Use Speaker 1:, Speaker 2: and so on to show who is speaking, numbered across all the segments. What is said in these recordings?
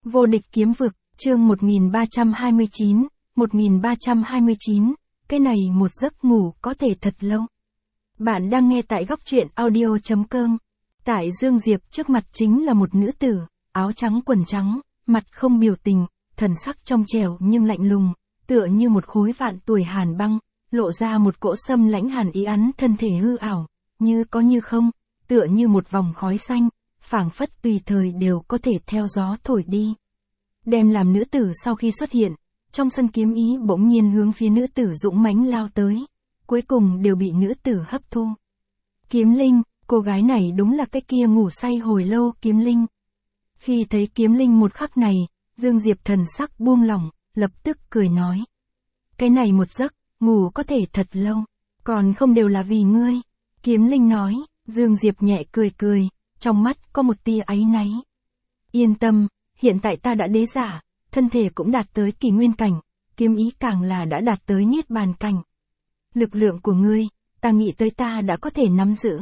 Speaker 1: Vô địch kiếm vực, chương 1329, cái này một giấc ngủ có thể thật lâu. Bạn đang nghe tại góc truyện audio.com. Tại Dương Diệp trước mặt chính là một nữ tử, áo trắng quần trắng, mặt không biểu tình, thần sắc trong trẻo nhưng lạnh lùng, tựa như một khối vạn tuổi hàn băng, lộ ra một cỗ xâm lãnh hàn ý ắn thân thể hư ảo, như có như không, tựa như một vòng khói xanh, phảng phất tùy thời đều có thể theo gió thổi đi. Đem làm nữ tử sau khi xuất hiện, trong sân kiếm ý bỗng nhiên hướng phía nữ tử dũng mãnh lao tới, cuối cùng đều bị nữ tử hấp thu. Kiếm Linh, cô gái này đúng là cái kia ngủ say hồi lâu Kiếm Linh. Khi thấy Kiếm Linh một khắc này, Dương Diệp thần sắc buông lỏng, lập tức cười nói. Cái này một giấc, ngủ có thể thật lâu, còn không đều là vì ngươi. Kiếm Linh nói, Dương Diệp nhẹ cười cười, trong mắt có một tia áy náy. Yên tâm, hiện tại ta đã đế giả, thân thể cũng đạt tới kỳ nguyên cảnh, kiếm ý càng là đã đạt tới niết bàn cảnh. Lực lượng của ngươi, ta nghĩ tới ta đã có thể nắm giữ.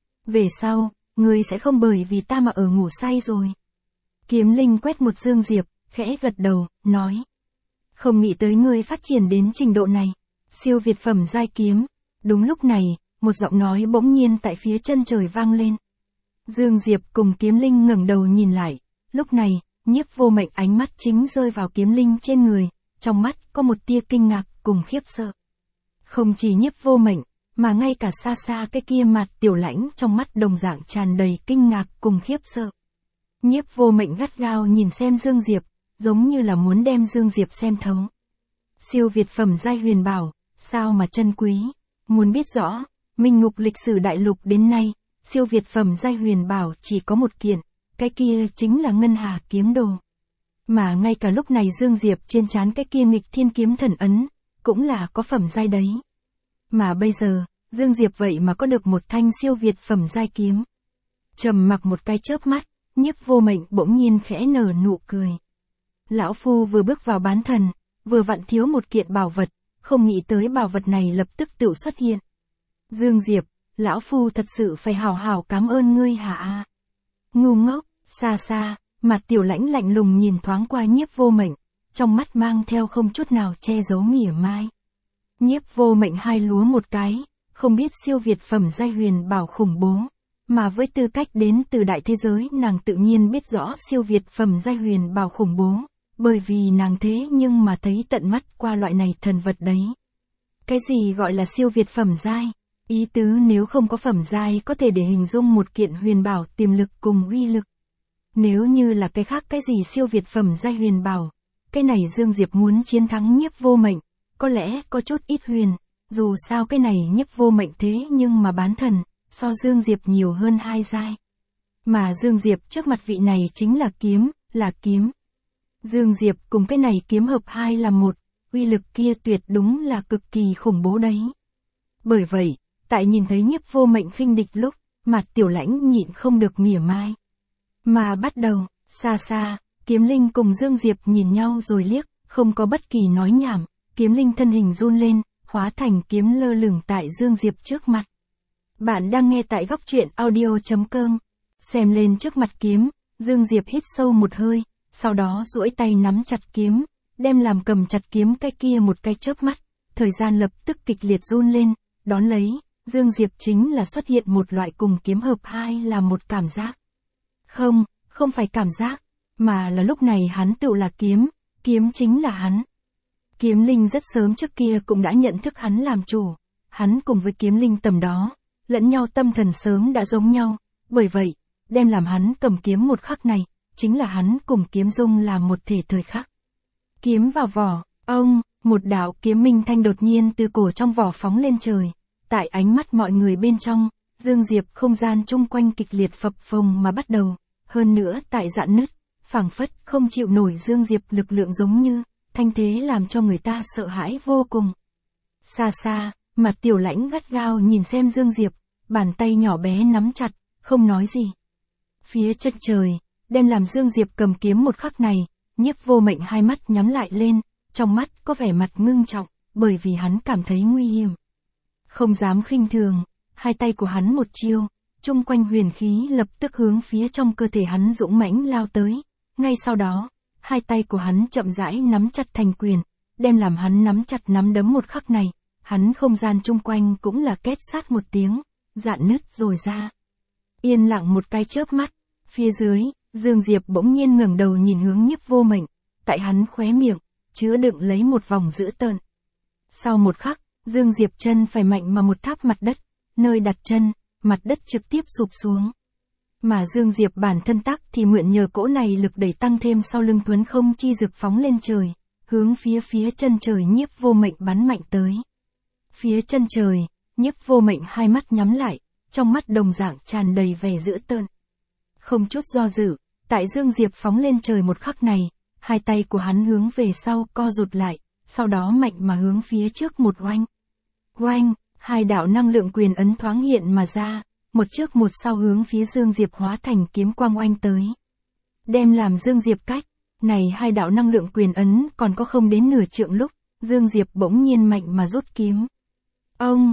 Speaker 1: Về sau, ngươi sẽ không bởi vì ta mà ở ngủ say rồi. Kiếm Linh quét một Dương Diệp, khẽ gật đầu, nói. Không nghĩ tới ngươi phát triển đến trình độ này, siêu việt phẩm giai kiếm. Đúng lúc này, một giọng nói bỗng nhiên tại phía chân trời vang lên. Dương Diệp cùng Kiếm Linh ngẩng đầu nhìn lại, lúc này, Nhiếp Vô Mệnh ánh mắt chính rơi vào Kiếm Linh trên người, trong mắt có một tia kinh ngạc cùng khiếp sợ. Không chỉ Nhiếp Vô Mệnh, mà ngay cả xa xa cái kia mặt Tiểu Lãnh trong mắt đồng dạng tràn đầy kinh ngạc cùng khiếp sợ. Nhiếp Vô Mệnh gắt gao nhìn xem Dương Diệp, giống như là muốn đem Dương Diệp xem thấu. Siêu việt phẩm giai huyền bảo, sao mà chân quý, muốn biết rõ, Minh Ngục lịch sử đại lục đến nay, siêu việt phẩm giai huyền bảo chỉ có một kiện, cái kia chính là Ngân Hà kiếm đồ. Mà ngay cả lúc này Dương Diệp trên trán cái kia nghịch thiên kiếm thần ấn, cũng là có phẩm giai đấy. Mà bây giờ, Dương Diệp vậy mà có được một thanh siêu việt phẩm giai kiếm. Trầm mặc một cái chớp mắt, Nhiếp Vô Mệnh bỗng nhiên khẽ nở nụ cười. Lão phu vừa bước vào bán thần, vừa vặn thiếu một kiện bảo vật, không nghĩ tới bảo vật này lập tức tự xuất hiện. Dương Diệp, lão phu thật sự phải hào hào cảm ơn ngươi hả? Ngu ngốc, xa xa, mặt Tiểu Lãnh lạnh lùng nhìn thoáng qua Nhiếp Vô Mệnh, trong mắt mang theo không chút nào che giấu mỉa mai. Nhiếp Vô Mệnh hai lúa một cái, không biết siêu việt phẩm giai huyền bảo khủng bố, mà với tư cách đến từ đại thế giới nàng tự nhiên biết rõ siêu việt phẩm giai huyền bảo khủng bố, bởi vì nàng thế nhưng mà thấy tận mắt qua loại này thần vật đấy. Cái gì gọi là siêu việt phẩm giai? Ý tứ nếu không có phẩm giai có thể để hình dung một kiện huyền bảo tiềm lực cùng uy lực. Nếu như là cái khác cái gì siêu việt phẩm giai huyền bảo, cái này Dương Diệp muốn chiến thắng Nhiếp Vô Mệnh, có lẽ có chút ít huyền, dù sao cái này Nhiếp Vô Mệnh thế nhưng mà bán thần, so Dương Diệp nhiều hơn 2 giai. Mà Dương Diệp trước mặt vị này chính là kiếm, là kiếm. Dương Diệp cùng cái này kiếm hợp hai là một, uy lực kia tuyệt đúng là cực kỳ khủng bố đấy. Bởi vậy, tại nhìn thấy Nhiếp Vô Mệnh khinh địch lúc, mặt Tiểu Lãnh nhịn không được mỉa mai. Mà bắt đầu, xa xa, Kiếm Linh cùng Dương Diệp nhìn nhau rồi liếc, không có bất kỳ nói nhảm, Kiếm Linh thân hình run lên, hóa thành kiếm lơ lửng tại Dương Diệp trước mặt. Bạn đang nghe tại góc truyện audio.com. Xem lên trước mặt kiếm, Dương Diệp hít sâu một hơi, sau đó duỗi tay nắm chặt kiếm, đem làm cầm chặt kiếm cái kia một cái chớp mắt, thời gian lập tức kịch liệt run lên, đón lấy, Dương Diệp chính là xuất hiện một loại cùng kiếm hợp hai là một cảm giác. Không phải cảm giác, mà là lúc này hắn tự là kiếm, kiếm chính là hắn. Kiếm Linh rất sớm trước kia cũng đã nhận thức hắn làm chủ, hắn cùng với Kiếm Linh tầm đó, lẫn nhau tâm thần sớm đã giống nhau, bởi vậy, đem làm hắn cầm kiếm một khắc này, chính là hắn cùng kiếm dung làm một thể thời khắc. Kiếm vào vỏ, một đạo kiếm minh thanh đột nhiên từ cổ trong vỏ phóng lên trời, tại ánh mắt mọi người bên trong, Dương Diệp không gian chung quanh kịch liệt phập phồng mà bắt đầu, hơn nữa tại rạn nứt, phảng phất không chịu nổi Dương Diệp lực lượng giống như, thanh thế làm cho người ta sợ hãi vô cùng. Xa xa, mặt Tiểu Lãnh gắt gao nhìn xem Dương Diệp, bàn tay nhỏ bé nắm chặt, không nói gì. Phía chân trời, đem làm Dương Diệp cầm kiếm một khắc này, Nhiếp Vô Mệnh hai mắt nhắm lại lên, trong mắt có vẻ mặt ngưng trọng, bởi vì hắn cảm thấy nguy hiểm. Không dám khinh thường, hai tay của hắn một chiêu, chung quanh huyền khí lập tức hướng phía trong cơ thể hắn dũng mãnh lao tới, ngay sau đó, hai tay của hắn chậm rãi nắm chặt thành quyền, đem làm hắn nắm chặt nắm đấm một khắc này, hắn không gian chung quanh cũng là két sát một tiếng, rạn nứt rồi ra. Yên lặng một cái chớp mắt, phía dưới, Dương Diệp bỗng nhiên ngẩng đầu nhìn hướng Nhiếp Vô Mệnh, tại hắn khóe miệng, chứa đựng lấy một vòng dữ tợn. Sau một khắc, Dương Diệp chân phải mạnh mà một tháp mặt đất, nơi đặt chân, mặt đất trực tiếp sụp xuống. Mà Dương Diệp bản thân tắc thì mượn nhờ cỗ này lực đẩy tăng thêm sau lưng thuấn không chi dực phóng lên trời, hướng phía chân trời Nhiếp Vô Mệnh bắn mạnh tới. Phía chân trời, Nhiếp Vô Mệnh hai mắt nhắm lại, trong mắt đồng dạng tràn đầy vẻ dữ tợn. Không chút do dự, tại Dương Diệp phóng lên trời một khắc này, hai tay của hắn hướng về sau co rụt lại, sau đó mạnh mà hướng phía trước một oanh. Oanh, hai đạo năng lượng quyền ấn thoáng hiện mà ra, một trước một sau hướng phía Dương Diệp hóa thành kiếm quang oanh tới. Đem làm Dương Diệp cách, này hai đạo năng lượng quyền ấn còn có không đến nửa trượng lúc, Dương Diệp bỗng nhiên mạnh mà rút kiếm. Ông,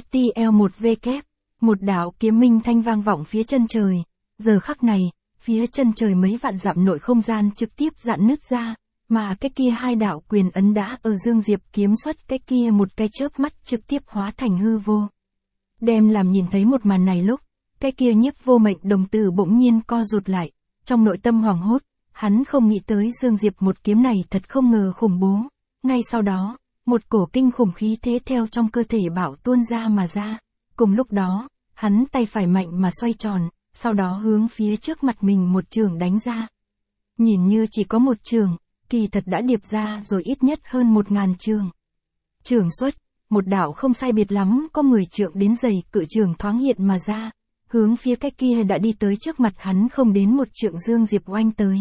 Speaker 1: ZTL1V, một đạo kiếm minh thanh vang vọng phía chân trời. Giờ khắc này, phía chân trời mấy vạn dặm nội không gian trực tiếp rạn nứt ra, mà cái kia hai đạo quyền ấn đã ở Dương Diệp kiếm xuất cái kia một cái chớp mắt trực tiếp hóa thành hư vô. Đem làm nhìn thấy một màn này lúc, cái kia Nhiếp Vô Mệnh đồng tử bỗng nhiên co rụt lại, trong nội tâm hoảng hốt, hắn không nghĩ tới Dương Diệp một kiếm này thật không ngờ khủng bố. Ngay sau đó, một cổ kinh khủng khí thế theo trong cơ thể bạo tuôn ra mà ra. Cùng lúc đó, hắn tay phải mạnh mà xoay tròn, sau đó hướng phía trước mặt mình một trường đánh ra. Nhìn như chỉ có một trường, kỳ thật đã điệp ra rồi ít nhất hơn 1000 trường. Trường xuất, một đạo không sai biệt lắm có 10 trượng đến dày cự trường thoáng hiện mà ra, hướng phía cái kia đã đi tới trước mặt hắn không đến một trượng Dương Diệp oanh tới.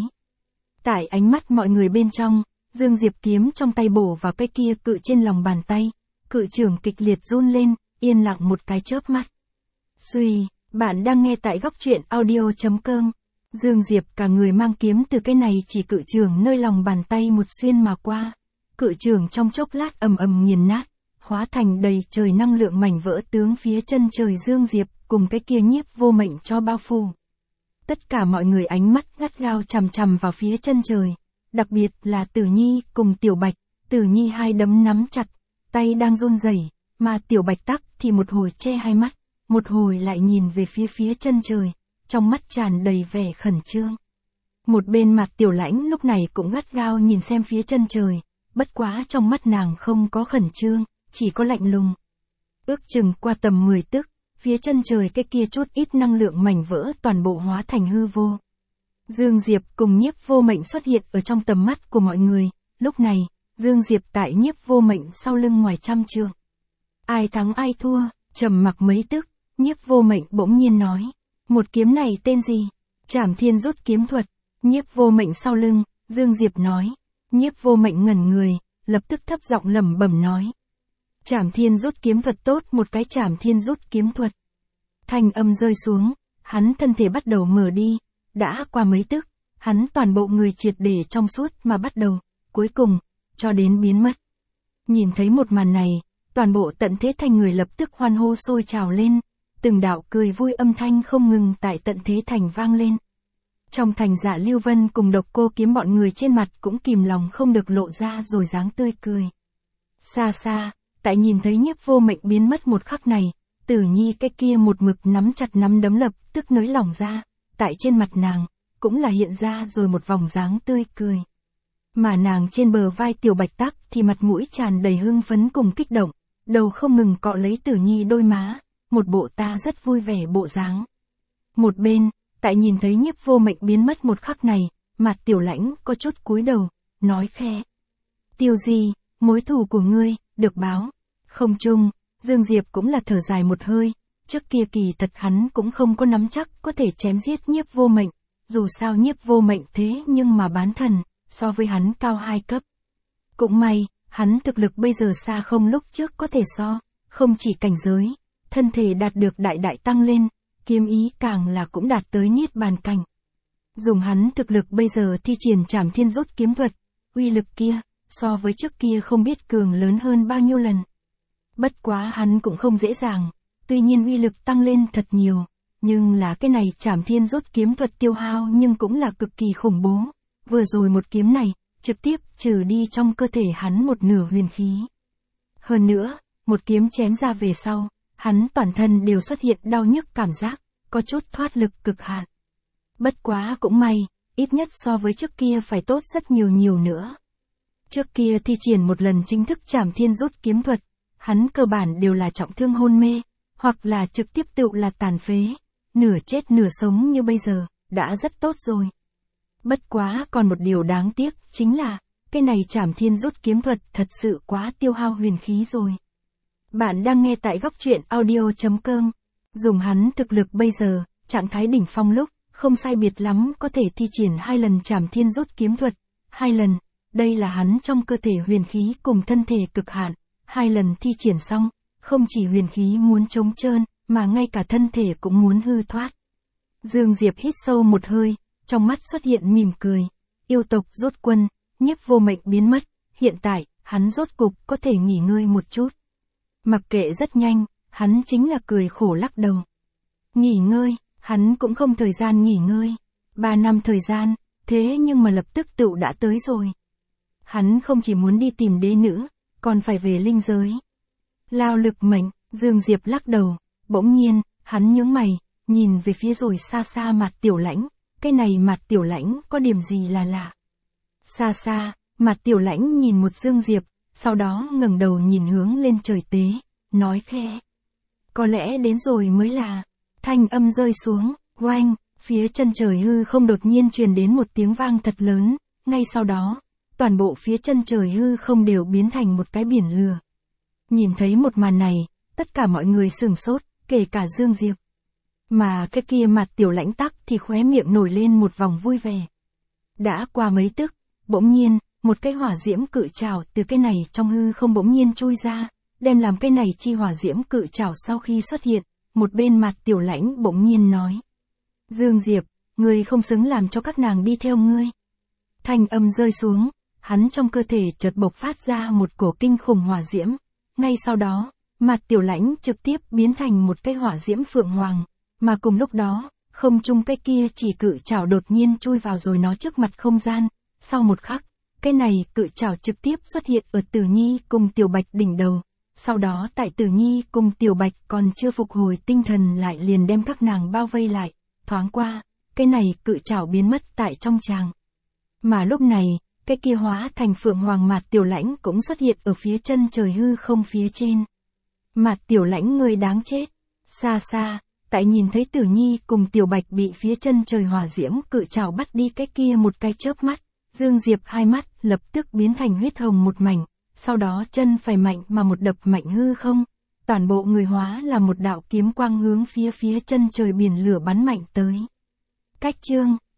Speaker 1: Tại ánh mắt mọi người bên trong, Dương Diệp kiếm trong tay bổ vào cái kia cự trên lòng bàn tay, cự trường kịch liệt run lên, yên lặng một cái chớp mắt. Suy, bạn đang nghe tại góc truyện audio.com. Dương Diệp cả người mang kiếm từ cái này chỉ cự trường nơi lòng bàn tay một xuyên mà qua. Cự trường trong chốc lát ầm ầm nghiền nát, hóa thành đầy trời năng lượng mảnh vỡ tướng phía chân trời Dương Diệp cùng cái kia Nhiếp Vô Mệnh cho bao phủ. Tất cả mọi người ánh mắt gắt gao chằm chằm vào phía chân trời, đặc biệt là Tử Nhi cùng Tiểu Bạch. Tử Nhi hai đấm nắm chặt, tay đang run rẩy, mà Tiểu Bạch tắc thì một hồi che hai mắt, một hồi lại nhìn về phía chân trời, trong mắt tràn đầy vẻ khẩn trương. Một bên mặt Tiểu Lãnh lúc này cũng gắt gao nhìn xem phía chân trời, bất quá trong mắt nàng không có khẩn trương, chỉ có lạnh lùng. Ước chừng qua tầm 10 tức, phía chân trời cái kia chút ít năng lượng mảnh vỡ toàn bộ hóa thành hư vô. Dương Diệp cùng Nhiếp Vô Mệnh xuất hiện ở trong tầm mắt của mọi người, lúc này, Dương Diệp tại Nhiếp Vô Mệnh sau lưng ngoài trăm trượng. Ai thắng ai thua, trầm mặc mấy tức, Nhiếp Vô Mệnh bỗng nhiên nói, một kiếm này tên gì? Trảm Thiên rút kiếm thuật. Nhiếp Vô Mệnh sau lưng, Dương Diệp nói. Nhiếp Vô Mệnh ngẩn người, lập tức thấp giọng lẩm bẩm nói. Trảm Thiên rút kiếm thuật tốt, một cái Trảm Thiên rút kiếm thuật. Thanh âm rơi xuống, hắn thân thể bắt đầu mở đi, đã qua mấy tức, hắn toàn bộ người triệt để trong suốt mà bắt đầu, cuối cùng, cho đến biến mất. Nhìn thấy một màn này, toàn bộ tận thế thành người lập tức hoan hô sôi trào lên, từng đạo cười vui âm thanh không ngừng tại tận thế thành vang lên. Trong thành Dạ Lưu Vân cùng Độc Cô Kiếm bọn người trên mặt cũng kìm lòng không được lộ ra rồi dáng tươi cười. Xa xa, tại nhìn thấy Nhiếp Vô Mệnh biến mất một khắc này, Tử Nhi cái kia một mực nắm chặt nắm đấm lập tức nới lỏng ra, tại trên mặt nàng, cũng là hiện ra rồi một vòng dáng tươi cười. Mà nàng trên bờ vai Tiểu Bạch tắc thì mặt mũi tràn đầy hưng phấn cùng kích động, đầu không ngừng cọ lấy Tử Nhi đôi má, một bộ ta rất vui vẻ bộ dáng. Một bên, tại nhìn thấy Nhiếp Vô Mệnh biến mất một khắc này, mặt Tiểu Lãnh có chút cúi đầu, nói khe. Tiêu Di, mối thù của ngươi, được báo. Không chung, Dương Diệp cũng là thở dài một hơi, trước kia kỳ thật hắn cũng không có nắm chắc có thể chém giết Nhiếp Vô Mệnh, dù sao Nhiếp Vô Mệnh thế nhưng mà bán thần, so với hắn cao 2 cấp. Cũng may, hắn thực lực bây giờ xa không lúc trước có thể so, không chỉ cảnh giới, thân thể đạt được đại tăng lên, kiếm ý càng là cũng đạt tới niết bàn cảnh. Dùng hắn thực lực bây giờ thi triển Trảm Thiên rút kiếm thuật, uy lực kia, so với trước kia không biết cường lớn hơn bao nhiêu lần. Bất quá hắn cũng không dễ dàng, tuy nhiên uy lực tăng lên thật nhiều, nhưng là cái này Trảm Thiên rút kiếm thuật tiêu hao nhưng cũng là cực kỳ khủng bố. vừa rồi một kiếm này, trực tiếp trừ đi trong cơ thể hắn một nửa huyền khí. Hơn nữa, một kiếm chém ra về sau, hắn toàn thân đều xuất hiện đau nhức cảm giác, có chút thoát lực cực hạn. Bất quá cũng may, ít nhất so với trước kia phải tốt rất nhiều nữa. Trước kia thi triển một lần chính thức Trảm Thiên rút kiếm thuật, hắn cơ bản đều là trọng thương hôn mê, hoặc là trực tiếp tựu là tàn phế, nửa chết nửa sống như bây giờ, đã rất tốt rồi. Bất quá còn một điều đáng tiếc, chính là, cái này Trảm Thiên rút kiếm thuật thật sự quá tiêu hao huyền khí rồi. Bạn đang nghe tại góc truyện audio.com. Dùng hắn thực lực bây giờ, trạng thái đỉnh phong lúc, không sai biệt lắm có thể thi triển 2 lần Trảm Thiên rút kiếm thuật. 2 lần, đây là hắn trong cơ thể huyền khí cùng thân thể cực hạn. 2 lần thi triển xong, không chỉ huyền khí muốn trống trơn, mà ngay cả thân thể cũng muốn hư thoát. Dương Diệp hít sâu một hơi, trong mắt xuất hiện mỉm cười. Yêu tộc rút quân, Nhiếp Vô Mệnh biến mất, hiện tại, hắn rốt cục có thể nghỉ ngơi một chút. Mặc kệ rất nhanh, hắn chính là cười khổ lắc đầu. Nghỉ ngơi, hắn cũng không thời gian nghỉ ngơi. 3 năm thời gian, thế nhưng mà lập tức tựu đã tới rồi. Hắn không chỉ muốn đi tìm đế nữ, còn phải về linh giới. Lao lực mệnh, Dương Diệp lắc đầu, bỗng nhiên, hắn nhướng mày, nhìn về phía rồi xa xa Mạt Tiểu Lãnh, cái này Mạt Tiểu Lãnh có điểm gì là lạ. Xa xa, Mạt Tiểu Lãnh nhìn một Dương Diệp, sau đó ngẩng đầu nhìn hướng lên trời tế, nói khẽ. Có lẽ đến rồi mới là, thanh âm rơi xuống, oanh, phía chân trời hư không đột nhiên truyền đến một tiếng vang thật lớn, ngay sau đó, toàn bộ phía chân trời hư không đều biến thành một cái biển lửa. Nhìn thấy một màn này, tất cả mọi người sửng sốt, kể cả Dương Diệp. Mà cái kia Mạt Tiểu Lãnh tắc thì khóe miệng nổi lên một vòng vui vẻ. Đã qua mấy tức, bỗng nhiên, một cái hỏa diễm cự trảo từ cái này trong hư không bỗng nhiên chui ra, đem làm cái này chi hỏa diễm cự trảo sau khi xuất hiện, một bên Mạt Tiểu Lãnh bỗng nhiên nói. Dương Diệp, ngươi không xứng làm cho các nàng đi theo ngươi. Thanh âm rơi xuống, hắn trong cơ thể chợt bộc phát ra một cổ kinh khủng hỏa diễm. Ngay sau đó, Mạt Tiểu Lãnh trực tiếp biến thành một cái hỏa diễm phượng hoàng, mà cùng lúc đó, không trung cái kia chỉ cự trảo đột nhiên chui vào rồi nó trước mặt không gian. Sau một khắc, cái này cự trảo trực tiếp xuất hiện ở Tử Nhi cùng Tiểu Bạch đỉnh đầu. Sau đó tại Tử Nhi cùng Tiểu Bạch còn chưa phục hồi tinh thần lại liền đem các nàng bao vây lại. Thoáng qua, cái này cự trảo biến mất tại trong tràng. Mà lúc này, cái kia hóa thành phượng hoàng Mạt Tiểu Lãnh cũng xuất hiện ở phía chân trời hư không phía trên. Mạt Tiểu Lãnh người đáng chết. Xa xa, tại nhìn thấy Tử Nhi cùng Tiểu Bạch bị phía chân trời hỏa diễm cự trảo bắt đi cái kia một cái chớp mắt, Dương Diệp hai mắt lập tức biến thành huyết hồng một mảnh, sau đó chân phải mạnh mà một đập mạnh hư không, toàn bộ người hóa là một đạo kiếm quang hướng phía chân trời biển lửa bắn mạnh tới. Cách chương